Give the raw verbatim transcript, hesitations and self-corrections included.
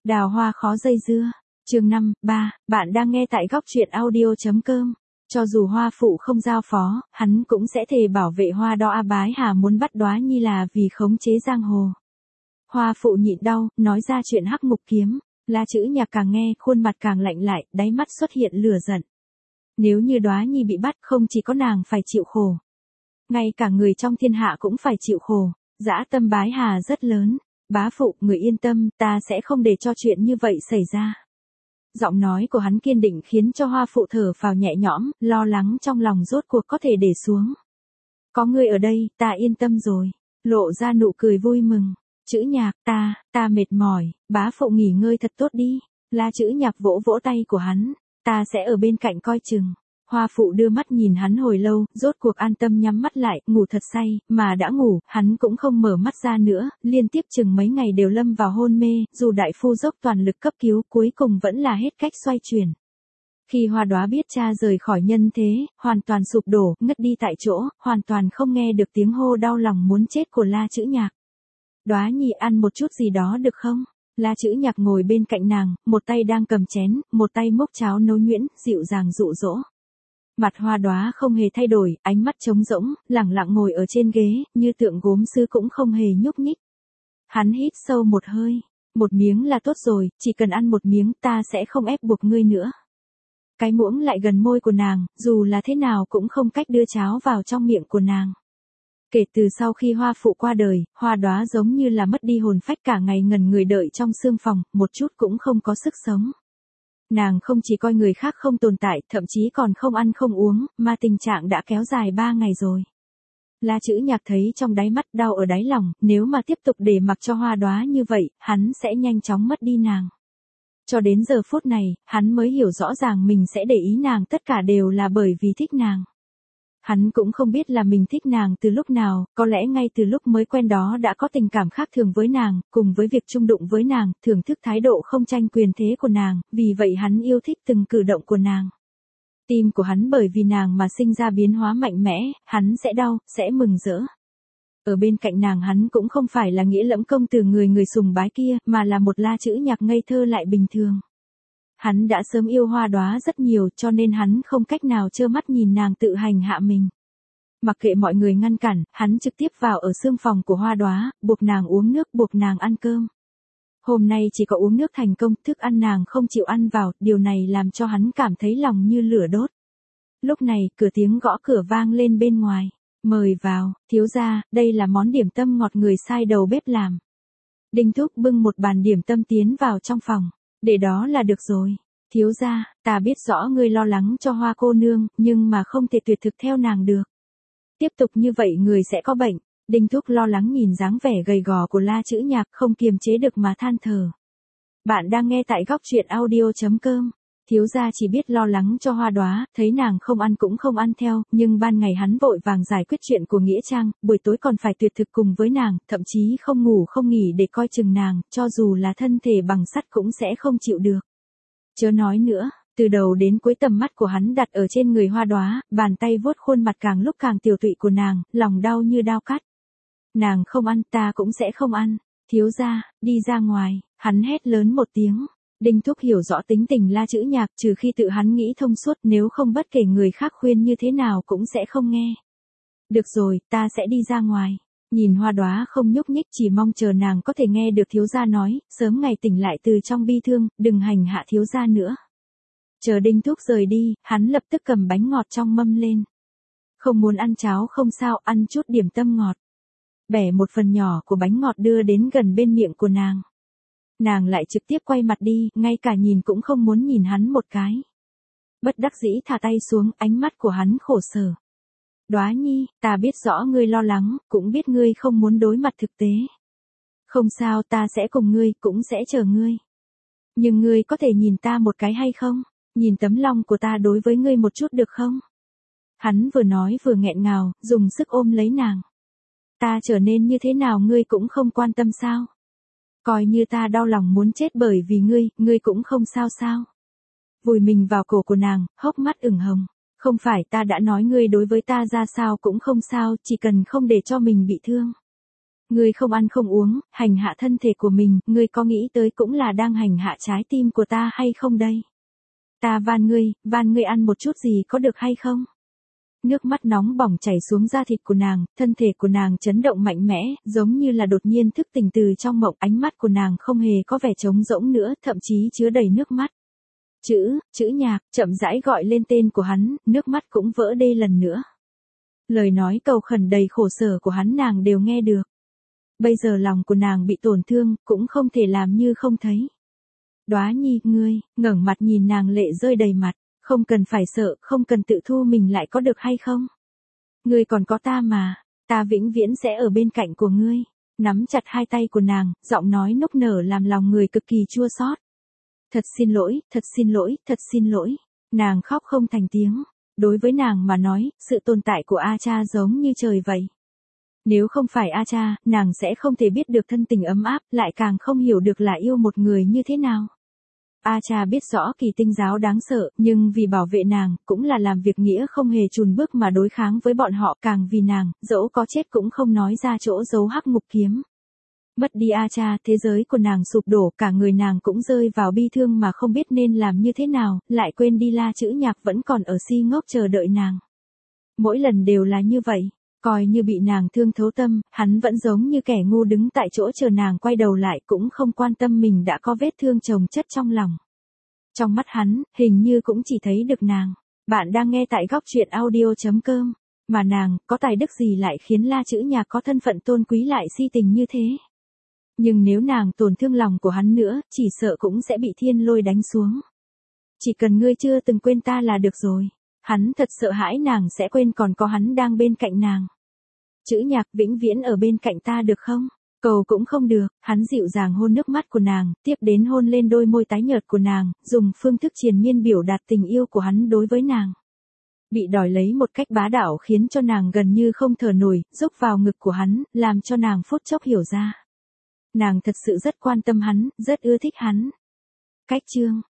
Đào hoa khó dây dưa. Chương năm, ba, bạn đang nghe tại góc truyện audio.com. Cho dù hoa phụ không giao phó, hắn cũng sẽ thề bảo vệ hoa đó. A Bái Hà muốn bắt Đóa Nhi là vì khống chế giang hồ. Hoa phụ nhịn đau, nói ra chuyện Hắc Ngục Kiếm. La Chữ Nhạc càng nghe, khuôn mặt càng lạnh lại, đáy mắt xuất hiện lửa giận. Nếu như Đóa Nhi bị bắt, không chỉ có nàng phải chịu khổ, ngay cả người trong thiên hạ cũng phải chịu khổ. Dã tâm Bái Hà rất lớn. Bá phụ, người yên tâm, ta sẽ không để cho chuyện như vậy xảy ra. Giọng nói của hắn kiên định khiến cho hoa phụ thở phào nhẹ nhõm, lo lắng trong lòng rốt cuộc có thể để xuống. Có ngươi ở đây, ta yên tâm rồi. Lộ ra nụ cười vui mừng. Chữ Nhạc, ta, ta mệt mỏi, bá phụ nghỉ ngơi thật tốt đi. La Chữ Nhạc vỗ vỗ tay của hắn, ta sẽ ở bên cạnh coi chừng. Hoa phụ đưa mắt nhìn hắn hồi lâu, rốt cuộc an tâm nhắm mắt lại, ngủ thật say, mà đã ngủ, hắn cũng không mở mắt ra nữa, liên tiếp chừng mấy ngày đều lâm vào hôn mê, dù đại phu dốc toàn lực cấp cứu, cuối cùng vẫn là hết cách xoay chuyển. Khi Hoa Đóa biết cha rời khỏi nhân thế, hoàn toàn sụp đổ, ngất đi tại chỗ, hoàn toàn không nghe được tiếng hô đau lòng muốn chết của La Chữ Nhạc. Đóa Nhi ăn một chút gì đó được không? La Chữ Nhạc ngồi bên cạnh nàng, một tay đang cầm chén, một tay múc cháo nấu nhuyễn, dịu dàng dụ dỗ. Mặt Hoa Đóa không hề thay đổi, ánh mắt trống rỗng, lẳng lặng ngồi ở trên ghế, như tượng gốm sứ cũng không hề nhúc nhích. Hắn hít sâu một hơi, một miếng là tốt rồi, chỉ cần ăn một miếng ta sẽ không ép buộc ngươi nữa. Cái muỗng lại gần môi của nàng, dù là thế nào cũng không cách đưa cháo vào trong miệng của nàng. Kể từ sau khi Hoa phụ qua đời, Hoa Đóa giống như là mất đi hồn phách, cả ngày ngẩn người đợi trong sương phòng, một chút cũng không có sức sống. Nàng không chỉ coi người khác không tồn tại, thậm chí còn không ăn không uống, mà tình trạng đã kéo dài ba ngày rồi. La Chữ Nhạc thấy trong đáy mắt đau ở đáy lòng, nếu mà tiếp tục để mặc cho Hoa Đóa như vậy, hắn sẽ nhanh chóng mất đi nàng. Cho đến giờ phút này, hắn mới hiểu rõ ràng mình sẽ để ý nàng tất cả đều là bởi vì thích nàng. Hắn cũng không biết là mình thích nàng từ lúc nào, có lẽ ngay từ lúc mới quen đó đã có tình cảm khác thường với nàng, cùng với việc chung đụng với nàng, thưởng thức thái độ không tranh quyền thế của nàng, vì vậy hắn yêu thích từng cử động của nàng. Tim của hắn bởi vì nàng mà sinh ra biến hóa mạnh mẽ, hắn sẽ đau, sẽ mừng rỡ. Ở bên cạnh nàng hắn cũng không phải là nghĩa lẫm công từ người người sùng bái kia, mà là một La Chữ Nhạc ngây thơ lại bình thường. Hắn đã sớm yêu Hoa Đóa rất nhiều, cho nên hắn không cách nào trơ mắt nhìn nàng tự hành hạ mình. Mặc kệ mọi người ngăn cản, hắn trực tiếp vào ở xương phòng của Hoa Đóa, buộc nàng uống nước, buộc nàng ăn cơm. Hôm nay chỉ có uống nước thành công, thức ăn nàng không chịu ăn vào, điều này làm cho hắn cảm thấy lòng như lửa đốt. Lúc này, cửa tiếng gõ cửa vang lên bên ngoài. Mời vào, thiếu gia, đây là món điểm tâm ngọt người sai đầu bếp làm. Đinh Thúc bưng một bàn điểm tâm tiến vào trong phòng. Để đó là được rồi. Thiếu gia, ta biết rõ ngươi lo lắng cho Hoa cô nương, nhưng mà không thể tuyệt thực theo nàng được. Tiếp tục như vậy người sẽ có bệnh. Đinh Thúc lo lắng nhìn dáng vẻ gầy gò của La Chữ Nhạc, không kiềm chế được mà than thở. Bạn đang nghe tại góc truyện audio.com. Thiếu gia chỉ biết lo lắng cho Hoa Đóa, thấy nàng không ăn cũng không ăn theo, nhưng ban ngày hắn vội vàng giải quyết chuyện của Nghĩa Trang, buổi tối còn phải tuyệt thực cùng với nàng, thậm chí không ngủ không nghỉ để coi chừng nàng, cho dù là thân thể bằng sắt cũng sẽ không chịu được. Chớ nói nữa, từ đầu đến cuối tầm mắt của hắn đặt ở trên người Hoa Đóa, bàn tay vuốt khuôn mặt càng lúc càng tiều tụy của nàng, lòng đau như đao cắt. Nàng không ăn, ta cũng sẽ không ăn. Thiếu gia, đi ra ngoài, hắn hét lớn một tiếng. Đinh Thúc hiểu rõ tính tình La Chữ Nhạc, trừ khi tự hắn nghĩ thông suốt, nếu không bất kể người khác khuyên như thế nào cũng sẽ không nghe. Được rồi, ta sẽ đi ra ngoài. Nhìn Hoa Đóa không nhúc nhích, chỉ mong chờ nàng có thể nghe được thiếu gia nói, sớm ngày tỉnh lại từ trong bi thương, đừng hành hạ thiếu gia nữa. Chờ Đinh Thúc rời đi, hắn lập tức cầm bánh ngọt trong mâm lên. Không muốn ăn cháo không sao, ăn chút điểm tâm ngọt. Bẻ một phần nhỏ của bánh ngọt đưa đến gần bên miệng của nàng. Nàng lại trực tiếp quay mặt đi, ngay cả nhìn cũng không muốn nhìn hắn một cái. Bất đắc dĩ thả tay xuống, ánh mắt của hắn khổ sở. Đóa Nhi, ta biết rõ ngươi lo lắng, cũng biết ngươi không muốn đối mặt thực tế. Không sao, ta sẽ cùng ngươi, cũng sẽ chờ ngươi. Nhưng ngươi có thể nhìn ta một cái hay không? Nhìn tấm lòng của ta đối với ngươi một chút được không? Hắn vừa nói vừa nghẹn ngào, dùng sức ôm lấy nàng. Ta trở nên như thế nào ngươi cũng không quan tâm sao? Coi như ta đau lòng muốn chết bởi vì ngươi, ngươi cũng không sao sao? Vùi mình vào cổ của nàng, hốc mắt ửng hồng. Không phải ta đã nói ngươi đối với ta ra sao cũng không sao, chỉ cần không để cho mình bị thương. Ngươi không ăn không uống, hành hạ thân thể của mình, ngươi có nghĩ tới cũng là đang hành hạ trái tim của ta hay không đây? Ta van ngươi, van ngươi ăn một chút gì có được hay không? Nước mắt nóng bỏng chảy xuống da thịt của nàng, thân thể của nàng chấn động mạnh mẽ, giống như là đột nhiên thức tỉnh từ trong mộng, ánh mắt của nàng không hề có vẻ trống rỗng nữa, thậm chí chứa đầy nước mắt. Chữ, chữ nhạc, chậm rãi gọi lên tên của hắn, nước mắt cũng vỡ đê lần nữa. Lời nói cầu khẩn đầy khổ sở của hắn nàng đều nghe được. Bây giờ lòng của nàng bị tổn thương, cũng không thể làm như không thấy. Đóa nhi, ngươi, ngẩng mặt nhìn nàng lệ rơi đầy mặt, không cần phải sợ, không cần tự thu mình lại có được hay không? Ngươi còn có ta mà, ta vĩnh viễn sẽ ở bên cạnh của ngươi. Nắm chặt hai tay của nàng, giọng nói nức nở làm lòng người cực kỳ chua xót. Thật xin lỗi, thật xin lỗi, thật xin lỗi. Nàng khóc không thành tiếng. Đối với nàng mà nói, sự tồn tại của A Cha giống như trời vậy. Nếu không phải A Cha, nàng sẽ không thể biết được thân tình ấm áp, lại càng không hiểu được là yêu một người như thế nào. A Cha biết rõ Kỳ Tinh giáo đáng sợ, nhưng vì bảo vệ nàng, cũng là làm việc nghĩa không hề chùn bước mà đối kháng với bọn họ, càng vì nàng, dẫu có chết cũng không nói ra chỗ giấu hắc ngục kiếm. Mất đi A Cha, thế giới của nàng sụp đổ, cả người nàng cũng rơi vào bi thương mà không biết nên làm như thế nào, lại quên đi La Chữ Nhạc vẫn còn ở si ngốc chờ đợi nàng. Mỗi lần đều là như vậy, coi như bị nàng thương thấu tâm, hắn vẫn giống như kẻ ngu đứng tại chỗ chờ nàng quay đầu lại, cũng không quan tâm mình đã có vết thương chồng chất trong lòng. Trong mắt hắn, hình như cũng chỉ thấy được nàng. Bạn đang nghe tại góc truyện audio chấm com. Mà nàng, có tài đức gì lại khiến La Chữ Nhạc có thân phận tôn quý lại si tình như thế? Nhưng nếu nàng tổn thương lòng của hắn nữa, chỉ sợ cũng sẽ bị thiên lôi đánh xuống. Chỉ cần ngươi chưa từng quên ta là được rồi. Hắn thật sợ hãi nàng sẽ quên còn có hắn đang bên cạnh nàng. Chữ Nhạc, vĩnh viễn ở bên cạnh ta được không? Cầu cũng không được, hắn dịu dàng hôn nước mắt của nàng, tiếp đến hôn lên đôi môi tái nhợt của nàng, dùng phương thức triền miên biểu đạt tình yêu của hắn đối với nàng. Bị đòi lấy một cách bá đạo khiến cho nàng gần như không thở nổi, rúc vào ngực của hắn, làm cho nàng phút chốc hiểu ra. Nàng thật sự rất quan tâm hắn, rất ưa thích hắn. Cách chương